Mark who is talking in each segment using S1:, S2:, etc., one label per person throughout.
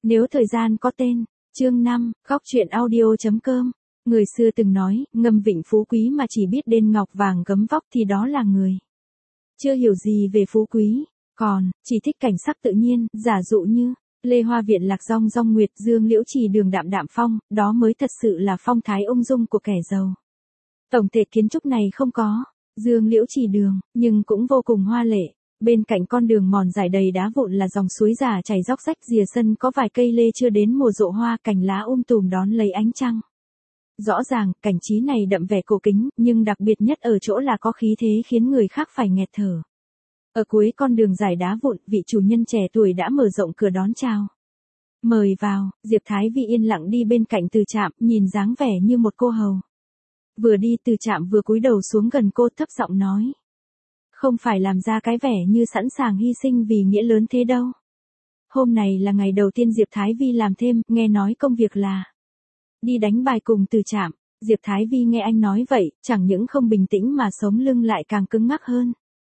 S1: Nếu thời gian có tên, chương 5, góc chuyện audio.com. Người xưa từng nói, ngâm vịnh phú quý mà chỉ biết đên ngọc vàng gấm vóc thì đó là người chưa hiểu gì về phú quý, còn chỉ thích cảnh sắc tự nhiên, giả dụ như Lê Hoa Viện lạc rong rong nguyệt, dương liễu trì đường đạm đạm phong, đó mới thật sự là phong thái ung dung của kẻ giàu. Tổng thể kiến trúc này không có dương liễu trì đường, nhưng cũng vô cùng hoa lệ. Bên cạnh con đường mòn dài đầy đá vụn là dòng suối già chảy róc rách, rìa sân có vài cây lê chưa đến mùa rộ hoa, cành lá tùm đón lấy ánh trăng. Rõ ràng, cảnh trí này đậm vẻ cổ kính, nhưng đặc biệt nhất ở chỗ là có khí thế khiến người khác phải nghẹt thở. Ở cuối con đường dài đá vụn, vị chủ nhân trẻ tuổi đã mở rộng cửa đón chào. Mời vào. Diệp Thái Vi yên lặng đi bên cạnh Từ Trạm, nhìn dáng vẻ như một cô hầu. Vừa đi, Từ Trạm vừa cúi đầu xuống gần cô, thấp giọng nói. Không phải làm ra cái vẻ như sẵn sàng hy sinh vì nghĩa lớn thế đâu. Hôm này là ngày đầu tiên Diệp Thái Vi làm thêm, nghe nói công việc là đi đánh bài cùng Từ Trạm. Diệp Thái Vi nghe anh nói vậy, chẳng những không bình tĩnh mà sống lưng lại càng cứng ngắc hơn.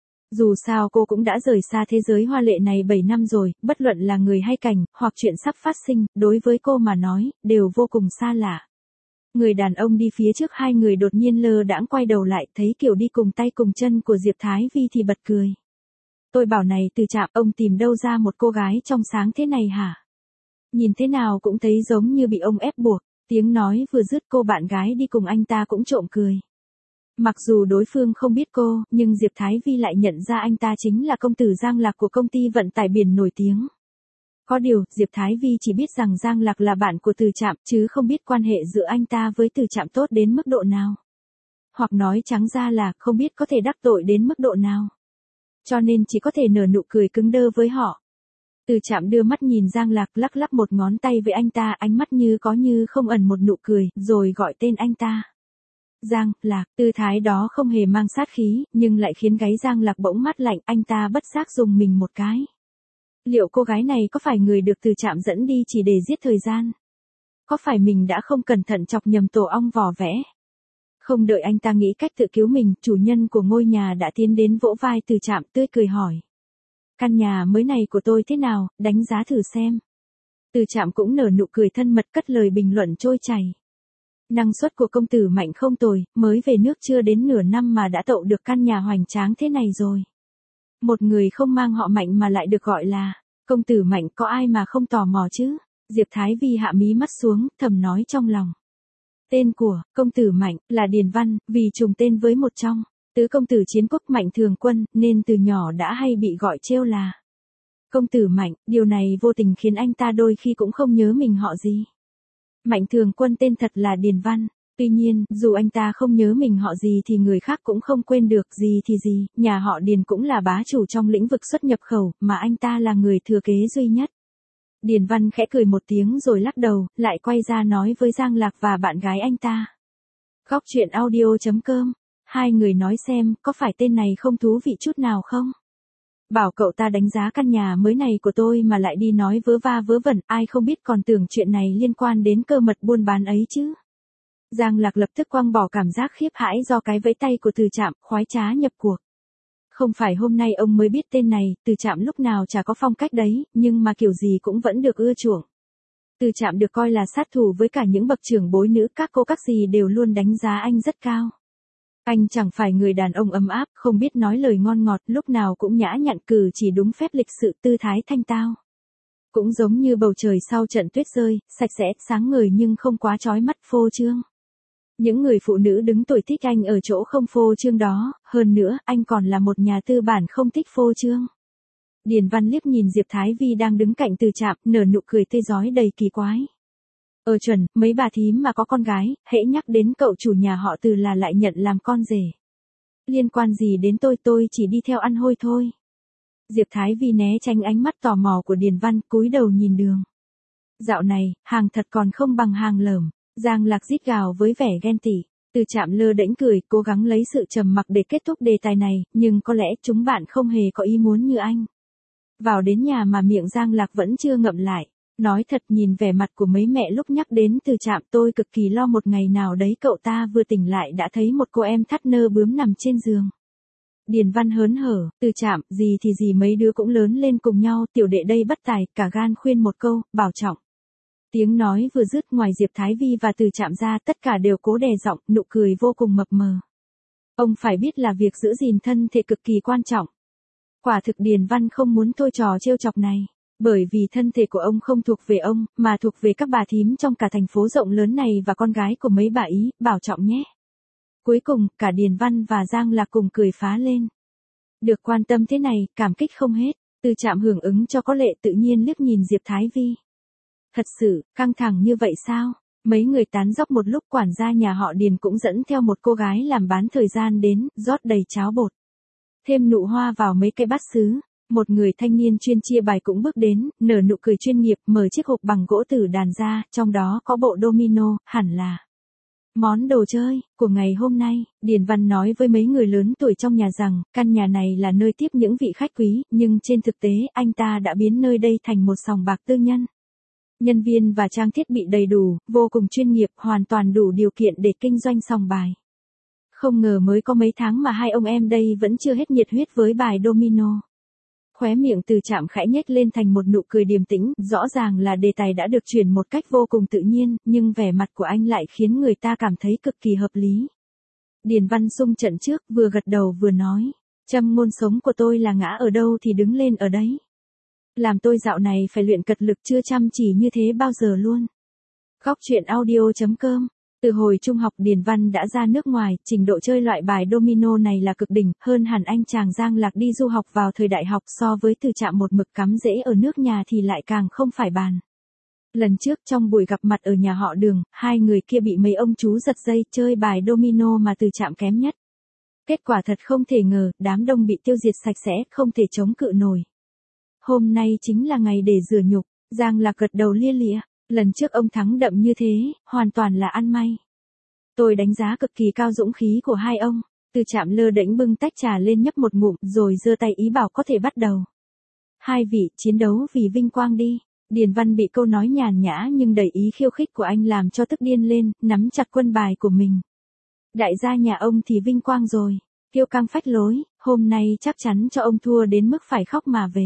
S1: Dù sao cô cũng đã rời xa thế giới hoa lệ này 7 năm rồi, bất luận là người hay cảnh, hoặc chuyện sắp phát sinh, đối với cô mà nói, đều vô cùng xa lạ. Người đàn ông đi phía trước hai người đột nhiên lơ đãng quay đầu lại, thấy kiểu đi cùng tay cùng chân của Diệp Thái Vi thì bật cười. Tôi bảo này Từ Trạm, ông tìm đâu ra một cô gái trong sáng thế này hả? Nhìn thế nào cũng thấy giống như bị ông ép buộc. Tiếng nói vừa dứt, cô bạn gái đi cùng anh ta cũng trộm cười. Mặc dù đối phương không biết cô, nhưng Diệp Thái Vi lại nhận ra anh ta chính là công tử Giang Lạc của công ty vận tải biển nổi tiếng. Có điều, Diệp Thái Vi chỉ biết rằng Giang Lạc là bạn của Từ Trạm, chứ không biết quan hệ giữa anh ta với Từ Trạm tốt đến mức độ nào. Hoặc nói trắng ra là không biết có thể đắc tội đến mức độ nào. Cho nên chỉ có thể nở nụ cười cứng đơ với họ. Từ Trạm đưa mắt nhìn Giang Lạc, lắc lắc một ngón tay với anh ta, ánh mắt như có như không ẩn một nụ cười, rồi gọi tên anh ta. Giang Lạc, tư thái đó không hề mang sát khí, nhưng lại khiến gáy Giang Lạc bỗng mát lạnh, anh ta bất giác dùng mình một cái. Liệu cô gái này có phải người được Từ Trạm dẫn đi chỉ để giết thời gian? Có phải mình đã không cẩn thận chọc nhầm tổ ong vò vẽ? Không đợi anh ta nghĩ cách tự cứu mình, chủ nhân của ngôi nhà đã tiến đến vỗ vai Từ Trạm, tươi cười hỏi. Căn nhà mới này của tôi thế nào, đánh giá thử xem. Từ Trạm cũng nở nụ cười thân mật, cất lời bình luận trôi chảy. Năng suất của công tử Mạnh không tồi, mới về nước chưa đến nửa năm mà đã tậu được căn nhà hoành tráng thế này rồi. Một người không mang họ Mạnh mà lại được gọi là công tử Mạnh, có ai mà không tò mò chứ? Diệp Thái Vi hạ mí mắt xuống, thầm nói trong lòng. Tên của công tử Mạnh là Điền Văn, vì trùng tên với một trong tứ công tử chiến quốc Mạnh Thường Quân, nên từ nhỏ đã hay bị gọi trêu là công tử Mạnh. Điều này vô tình khiến anh ta đôi khi cũng không nhớ mình họ gì. Mạnh Thường Quân tên thật là Điền Văn. Tuy nhiên, dù anh ta không nhớ mình họ gì thì người khác cũng không quên được, gì thì gì, nhà họ Điền cũng là bá chủ trong lĩnh vực xuất nhập khẩu, mà anh ta là người thừa kế duy nhất. Điền Văn khẽ cười một tiếng rồi lắc đầu, lại quay ra nói với Giang Lạc và bạn gái anh ta. Góc chuyện audio.com. Hai người nói xem, có phải tên này không thú vị chút nào không? Bảo cậu ta đánh giá căn nhà mới này của tôi mà lại đi nói vớ va vớ vẩn, ai không biết còn tưởng chuyện này liên quan đến cơ mật buôn bán ấy chứ. Giang Lạc lập tức quăng bỏ cảm giác khiếp hãi do cái vẫy tay của Từ Trạm, khoái trá nhập cuộc. Không phải hôm nay ông mới biết tên này, Từ Trạm lúc nào chả có phong cách đấy, nhưng mà kiểu gì cũng vẫn được ưa chuộng. Từ Trạm được coi là sát thủ với cả những bậc trưởng bối nữ, các cô các dì đều luôn đánh giá anh rất cao. Anh chẳng phải người đàn ông ấm áp, không biết nói lời ngon ngọt, lúc nào cũng nhã nhặn, cử chỉ đúng phép lịch sự, tư thái thanh tao. Cũng giống như bầu trời sau trận tuyết rơi, sạch sẽ, sáng ngời nhưng không quá chói mắt, phô trương. Những người phụ nữ đứng tuổi thích anh ở chỗ không phô trương đó, hơn nữa, anh còn là một nhà tư bản không thích phô trương. Điền Văn liếc nhìn Diệp Thái Vi đang đứng cạnh Từ Trạm, nở nụ cười tươi rói đầy kỳ quái. Chuẩn, mấy bà thím mà có con gái, hễ nhắc đến cậu chủ nhà họ Từ là lại nhận làm con rể. Liên quan gì đến tôi chỉ đi theo ăn hôi thôi. Diệp Thái Vi né tránh ánh mắt tò mò của Điền Văn, cúi đầu nhìn đường. Dạo này, hàng thật còn không bằng hàng lởm. Giang Lạc rít gào với vẻ ghen tị. Từ Trạm lơ đễnh cười, cố gắng lấy sự trầm mặc để kết thúc đề tài này, nhưng có lẽ chúng bạn không hề có ý muốn như anh. Vào đến nhà mà miệng Giang Lạc vẫn chưa ngậm lại. Nói thật, nhìn vẻ mặt của mấy mẹ lúc nhắc đến Từ Trạm, tôi cực kỳ lo một ngày nào đấy cậu ta vừa tỉnh lại đã thấy một cô em thắt nơ bướm nằm trên giường. Điền Văn hớn hở, Từ Trạm, gì thì gì mấy đứa cũng lớn lên cùng nhau, tiểu đệ đây bất tài, cả gan khuyên một câu, bảo trọng. Tiếng nói vừa dứt, ngoài Diệp Thái Vi và Từ Trạm ra, tất cả đều cố đè giọng, nụ cười vô cùng mập mờ. Ông phải biết là việc giữ gìn thân thể cực kỳ quan trọng. Quả thực Điền Văn không muốn thôi trò trêu chọc này. Bởi vì thân thể của ông không thuộc về ông, mà thuộc về các bà thím trong cả thành phố rộng lớn này và con gái của mấy bà ý, bảo trọng nhé. Cuối cùng, cả Điền Văn và Giang Lạc cùng cười phá lên. Được quan tâm thế này, cảm kích không hết. Từ Trạm hưởng ứng cho có lệ, tự nhiên liếc nhìn Diệp Thái Vi. Thật sự, căng thẳng như vậy sao? Mấy người tán dóc một lúc, quản gia nhà họ Điền cũng dẫn theo một cô gái làm bán thời gian đến, rót đầy cháo bột. Thêm nụ hoa vào mấy cái bát sứ. Một người thanh niên chuyên chia bài cũng bước đến, nở nụ cười chuyên nghiệp, mở chiếc hộp bằng gỗ tử đàn ra, trong đó có bộ domino, hẳn là món đồ chơi của ngày hôm nay. Điền Văn nói với mấy người lớn tuổi trong nhà rằng, căn nhà này là nơi tiếp những vị khách quý, nhưng trên thực tế, anh ta đã biến nơi đây thành một sòng bạc tư nhân. Nhân viên và trang thiết bị đầy đủ, vô cùng chuyên nghiệp, hoàn toàn đủ điều kiện để kinh doanh sòng bài. Không ngờ mới có mấy tháng mà hai ông em đây vẫn chưa hết nhiệt huyết với bài domino. Khóe miệng Từ Trạm khẽ nhếch lên thành một nụ cười điềm tĩnh, rõ ràng là đề tài đã được chuyển một cách vô cùng tự nhiên, nhưng vẻ mặt của anh lại khiến người ta cảm thấy cực kỳ hợp lý. Điền Văn xung trận trước, vừa gật đầu vừa nói, châm ngôn sống của tôi là ngã ở đâu thì đứng lên ở đấy. Làm tôi dạo này phải luyện cật lực chưa chăm chỉ như thế bao giờ luôn. Góc truyện audio.com. Từ hồi trung học Điền Văn đã ra nước ngoài, trình độ chơi loại bài domino này là cực đỉnh, hơn hẳn anh chàng Giang Lạc đi du học vào thời đại học, so với Từ Trạm một mực cắm rễ ở nước nhà thì lại càng không phải bàn. Lần trước trong buổi gặp mặt ở nhà họ Đường, hai người kia bị mấy ông chú giật dây chơi bài domino mà Từ Trạm kém nhất. Kết quả thật không thể ngờ, đám đông bị tiêu diệt sạch sẽ, không thể chống cự nổi. Hôm nay chính là ngày để rửa nhục. Giang Lạc gật đầu lia lịa. Lần trước ông thắng đậm như thế, hoàn toàn là ăn may. Tôi đánh giá cực kỳ cao dũng khí của hai ông. Từ Trạm lơ đễnh bưng tách trà lên nhấp một ngụm, rồi giơ tay ý bảo có thể bắt đầu. Hai vị, chiến đấu vì vinh quang đi. Điền Văn bị câu nói nhàn nhã nhưng đầy ý khiêu khích của anh làm cho tức điên lên, nắm chặt quân bài của mình. Đại gia nhà ông thì vinh quang rồi. Kiêu căng phách lối, hôm nay chắc chắn cho ông thua đến mức phải khóc mà về.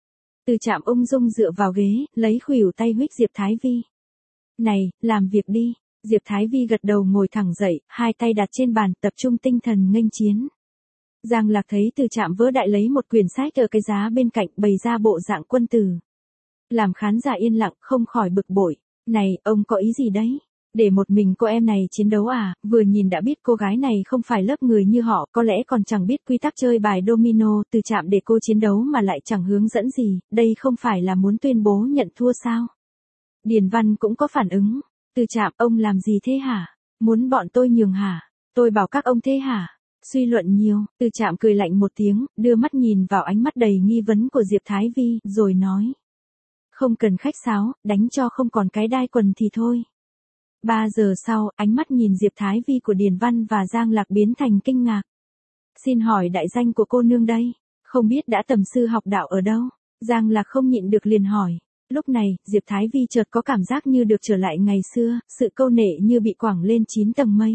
S1: Từ Trạm ung dung dựa vào ghế, lấy khuỷu tay huých Diệp Thái Vi. Này, làm việc đi. Diệp Thái Vi gật đầu ngồi thẳng dậy, hai tay đặt trên bàn, tập trung tinh thần nghênh chiến. Giang Lạc thấy Từ Trạm vỡ đại lấy một quyển sách ở cái giá bên cạnh, bày ra bộ dạng quân tử. Làm khán giả yên lặng, không khỏi bực bội. Này, ông có ý gì đấy? Để một mình cô em này chiến đấu à? Vừa nhìn đã biết cô gái này không phải lớp người như họ, có lẽ còn chẳng biết quy tắc chơi bài domino. Từ Trạm để cô chiến đấu mà lại chẳng hướng dẫn gì, đây không phải là muốn tuyên bố nhận thua sao? Điền Văn cũng có phản ứng. Từ Trạm, ông làm gì thế hả? Muốn bọn tôi nhường hả? Tôi bảo các ông thế hả? Suy luận nhiều. Từ Trạm cười lạnh một tiếng, đưa mắt nhìn vào ánh mắt đầy nghi vấn của Diệp Thái Vi, rồi nói. Không cần khách sáo, đánh cho không còn cái đai quần thì thôi. 3 giờ sau, ánh mắt nhìn Diệp Thái Vi của Điền Văn và Giang Lạc biến thành kinh ngạc. Xin hỏi đại danh của cô nương đây, không biết đã tầm sư học đạo ở đâu? Giang Lạc không nhịn được liền hỏi. Lúc này, Diệp Thái Vi chợt có cảm giác như được trở lại ngày xưa, sự câu nệ như bị quẳng lên 9 tầng mây.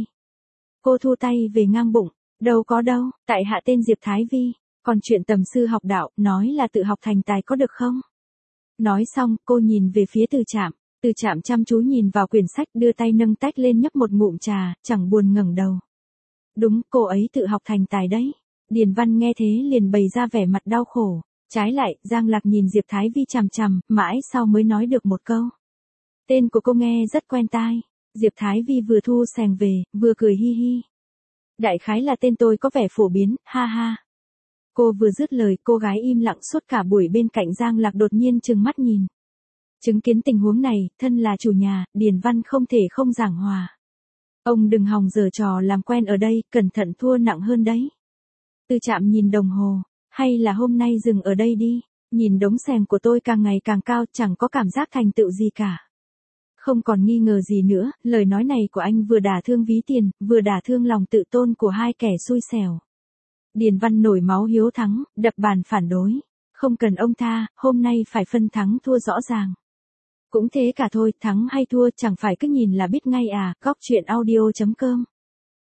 S1: Cô thu tay về ngang bụng, đâu có đâu, tại hạ tên Diệp Thái Vi, còn chuyện tầm sư học đạo, nói là tự học thành tài có được không? Nói xong, cô nhìn về phía Từ Trạm. Từ Trạm chăm chú nhìn vào quyển sách, đưa tay nâng tách lên nhấp một ngụm trà, chẳng buồn ngẩng đầu. Đúng, cô ấy tự học thành tài đấy. Điền Văn nghe thế liền bày ra vẻ mặt đau khổ. Trái lại, Giang Lạc nhìn Diệp Thái Vi chằm chằm, mãi sau mới nói được một câu. Tên của cô nghe rất quen tai. Diệp Thái Vi vừa thu xèng về, vừa cười hi hi. Đại khái là tên tôi có vẻ phổ biến, ha ha. Cô vừa dứt lời, cô gái im lặng suốt cả buổi bên cạnh Giang Lạc đột nhiên trừng mắt nhìn. Chứng kiến tình huống này, thân là chủ nhà, Điền Văn không thể không giảng hòa. Ông đừng hòng giở trò làm quen ở đây, cẩn thận thua nặng hơn đấy. Từ Trạm nhìn đồng hồ, hay là hôm nay dừng ở đây đi, nhìn đống xèng của tôi càng ngày càng cao, chẳng có cảm giác thành tựu gì cả. Không còn nghi ngờ gì nữa, lời nói này của anh vừa đả thương ví tiền, vừa đả thương lòng tự tôn của hai kẻ xui xẻo. Điền Văn nổi máu hiếu thắng, đập bàn phản đối. Không cần ông tha, hôm nay phải phân thắng thua rõ ràng. Cũng thế cả thôi, thắng hay thua chẳng phải cứ nhìn là biết ngay à. Góc truyện audio.com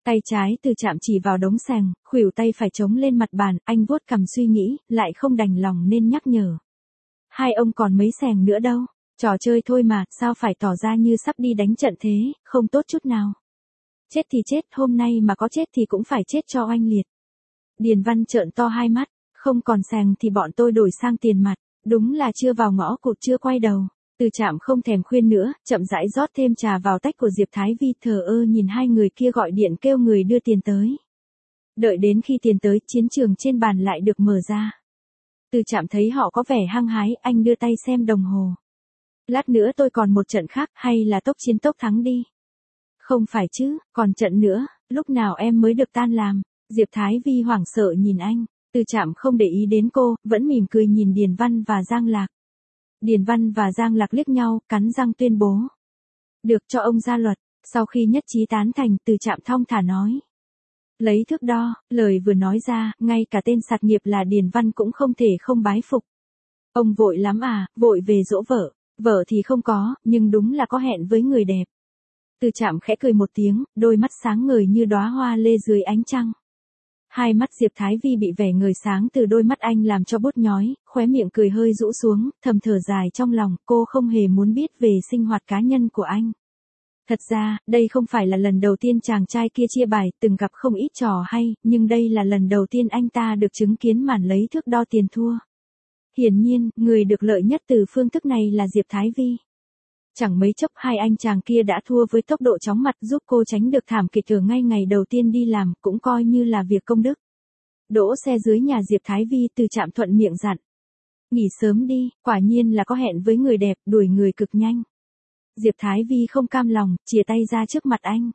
S1: Tay trái Từ Trạm chỉ vào đống sàng, khuỷu tay phải chống lên mặt bàn, anh vuốt cằm suy nghĩ, lại không đành lòng nên nhắc nhở. Hai ông còn mấy sàng nữa đâu, trò chơi thôi mà, sao phải tỏ ra như sắp đi đánh trận thế, không tốt chút nào. Chết thì chết, hôm nay mà có chết thì cũng phải chết cho oanh liệt. Điền Văn trợn to hai mắt, không còn sàng thì bọn tôi đổi sang tiền mặt, đúng là chưa vào ngõ cụt chưa quay đầu. Từ Trạm không thèm khuyên nữa, chậm rãi rót thêm trà vào tách của Diệp Thái Vi, thờ ơ nhìn hai người kia gọi điện kêu người đưa tiền tới. Đợi đến khi tiền tới, chiến trường trên bàn lại được mở ra. Từ Trạm thấy họ có vẻ hăng hái, anh đưa tay xem đồng hồ. Lát nữa tôi còn một trận khác, hay là tốc chiến tốc thắng đi. Không phải chứ, còn trận nữa, lúc nào em mới được tan làm. Diệp Thái Vi hoảng sợ nhìn anh, Từ Trạm không để ý đến cô, vẫn mỉm cười nhìn Điền Văn và Giang Lạc. Điền Văn và Giang Lạc liếc nhau, cắn răng tuyên bố. Được, cho ông ra luật. Sau khi nhất trí tán thành, Từ Trạm thong thả nói. Lấy thước đo, lời vừa nói ra, ngay cả tên sạt nghiệp là Điền Văn cũng không thể không bái phục. Ông vội lắm à, vội về dỗ vợ. Vợ thì không có, nhưng đúng là có hẹn với người đẹp. Từ Trạm khẽ cười một tiếng, đôi mắt sáng ngời như đóa hoa lê dưới ánh trăng. Hai mắt Diệp Thái Vi bị vẻ ngời sáng từ đôi mắt anh làm cho bút nhói, khóe miệng cười hơi rũ xuống, thầm thở dài trong lòng, cô không hề muốn biết về sinh hoạt cá nhân của anh. Thật ra, đây không phải là lần đầu tiên chàng trai kia chia bài, từng gặp không ít trò hay, nhưng đây là lần đầu tiên anh ta được chứng kiến màn lấy thước đo tiền thua. Hiển nhiên, người được lợi nhất từ phương thức này là Diệp Thái Vi. Chẳng mấy chốc hai anh chàng kia đã thua với tốc độ chóng mặt, giúp cô tránh được thảm kịch ở ngay ngày đầu tiên đi làm, cũng coi như là việc công đức. Đỗ xe dưới nhà Diệp Thái Vi, Từ Trạm thuận miệng dặn. Nghỉ sớm đi, quả nhiên là có hẹn với người đẹp, đuổi người cực nhanh. Diệp Thái Vi không cam lòng, chìa tay ra trước mặt anh.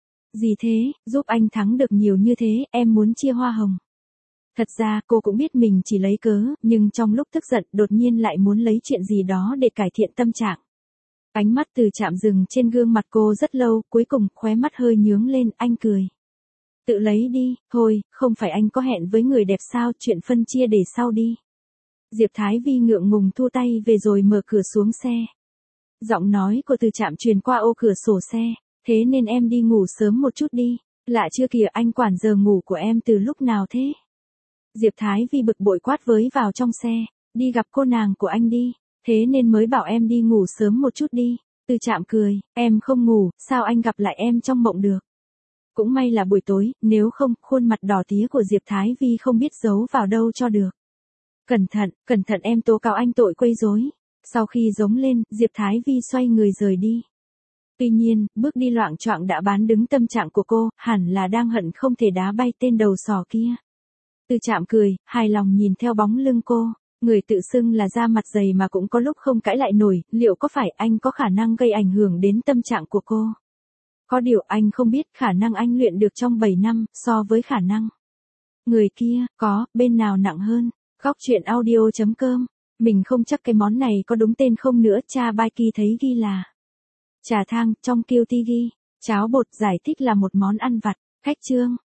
S1: Gì thế, giúp anh thắng được nhiều như thế, em muốn chia hoa hồng. Thật ra cô cũng biết mình chỉ lấy cớ, nhưng trong lúc tức giận đột nhiên lại muốn lấy chuyện gì đó để cải thiện tâm trạng. Ánh mắt Từ Trạm dừng trên gương mặt cô rất lâu, cuối cùng khóe mắt hơi nhướng lên, anh cười. Tự lấy đi, thôi, không phải anh có hẹn với người đẹp sao, chuyện phân chia để sau đi. Diệp Thái Vi ngượng ngùng thu tay về rồi mở cửa xuống xe. Giọng nói của Từ Trạm truyền qua ô cửa sổ xe, thế nên em đi ngủ sớm một chút đi, lạ chưa kìa, anh quản giờ ngủ của em từ lúc nào thế? Diệp Thái Vi bực bội quát với vào trong xe, đi gặp cô nàng của anh đi, thế nên mới bảo em đi ngủ sớm một chút đi. Từ Trạm cười, em không ngủ, sao anh gặp lại em trong mộng được? Cũng may là buổi tối, nếu không, khuôn mặt đỏ tía của Diệp Thái Vi không biết giấu vào đâu cho được. Cẩn thận em tố cáo anh tội quấy rối. Sau khi giống lên, Diệp Thái Vi xoay người rời đi. Tuy nhiên, bước đi loạng choạng đã bán đứng tâm trạng của cô, hẳn là đang hận không thể đá bay tên đầu sỏ kia. Từ Trạm cười, hài lòng nhìn theo bóng lưng cô, người tự xưng là da mặt dày mà cũng có lúc không cãi lại nổi, liệu có phải anh có khả năng gây ảnh hưởng đến tâm trạng của cô? Có điều anh không biết khả năng anh luyện được trong 7 năm, so với khả năng người kia, có, bên nào nặng hơn? Góc truyện audio.com. Mình không chắc cái món này có đúng tên không nữa, cha Baiki thấy ghi là trà thang, trong Kiêu Ti ghi, cháo bột, giải thích là một món ăn vặt. Khách chương.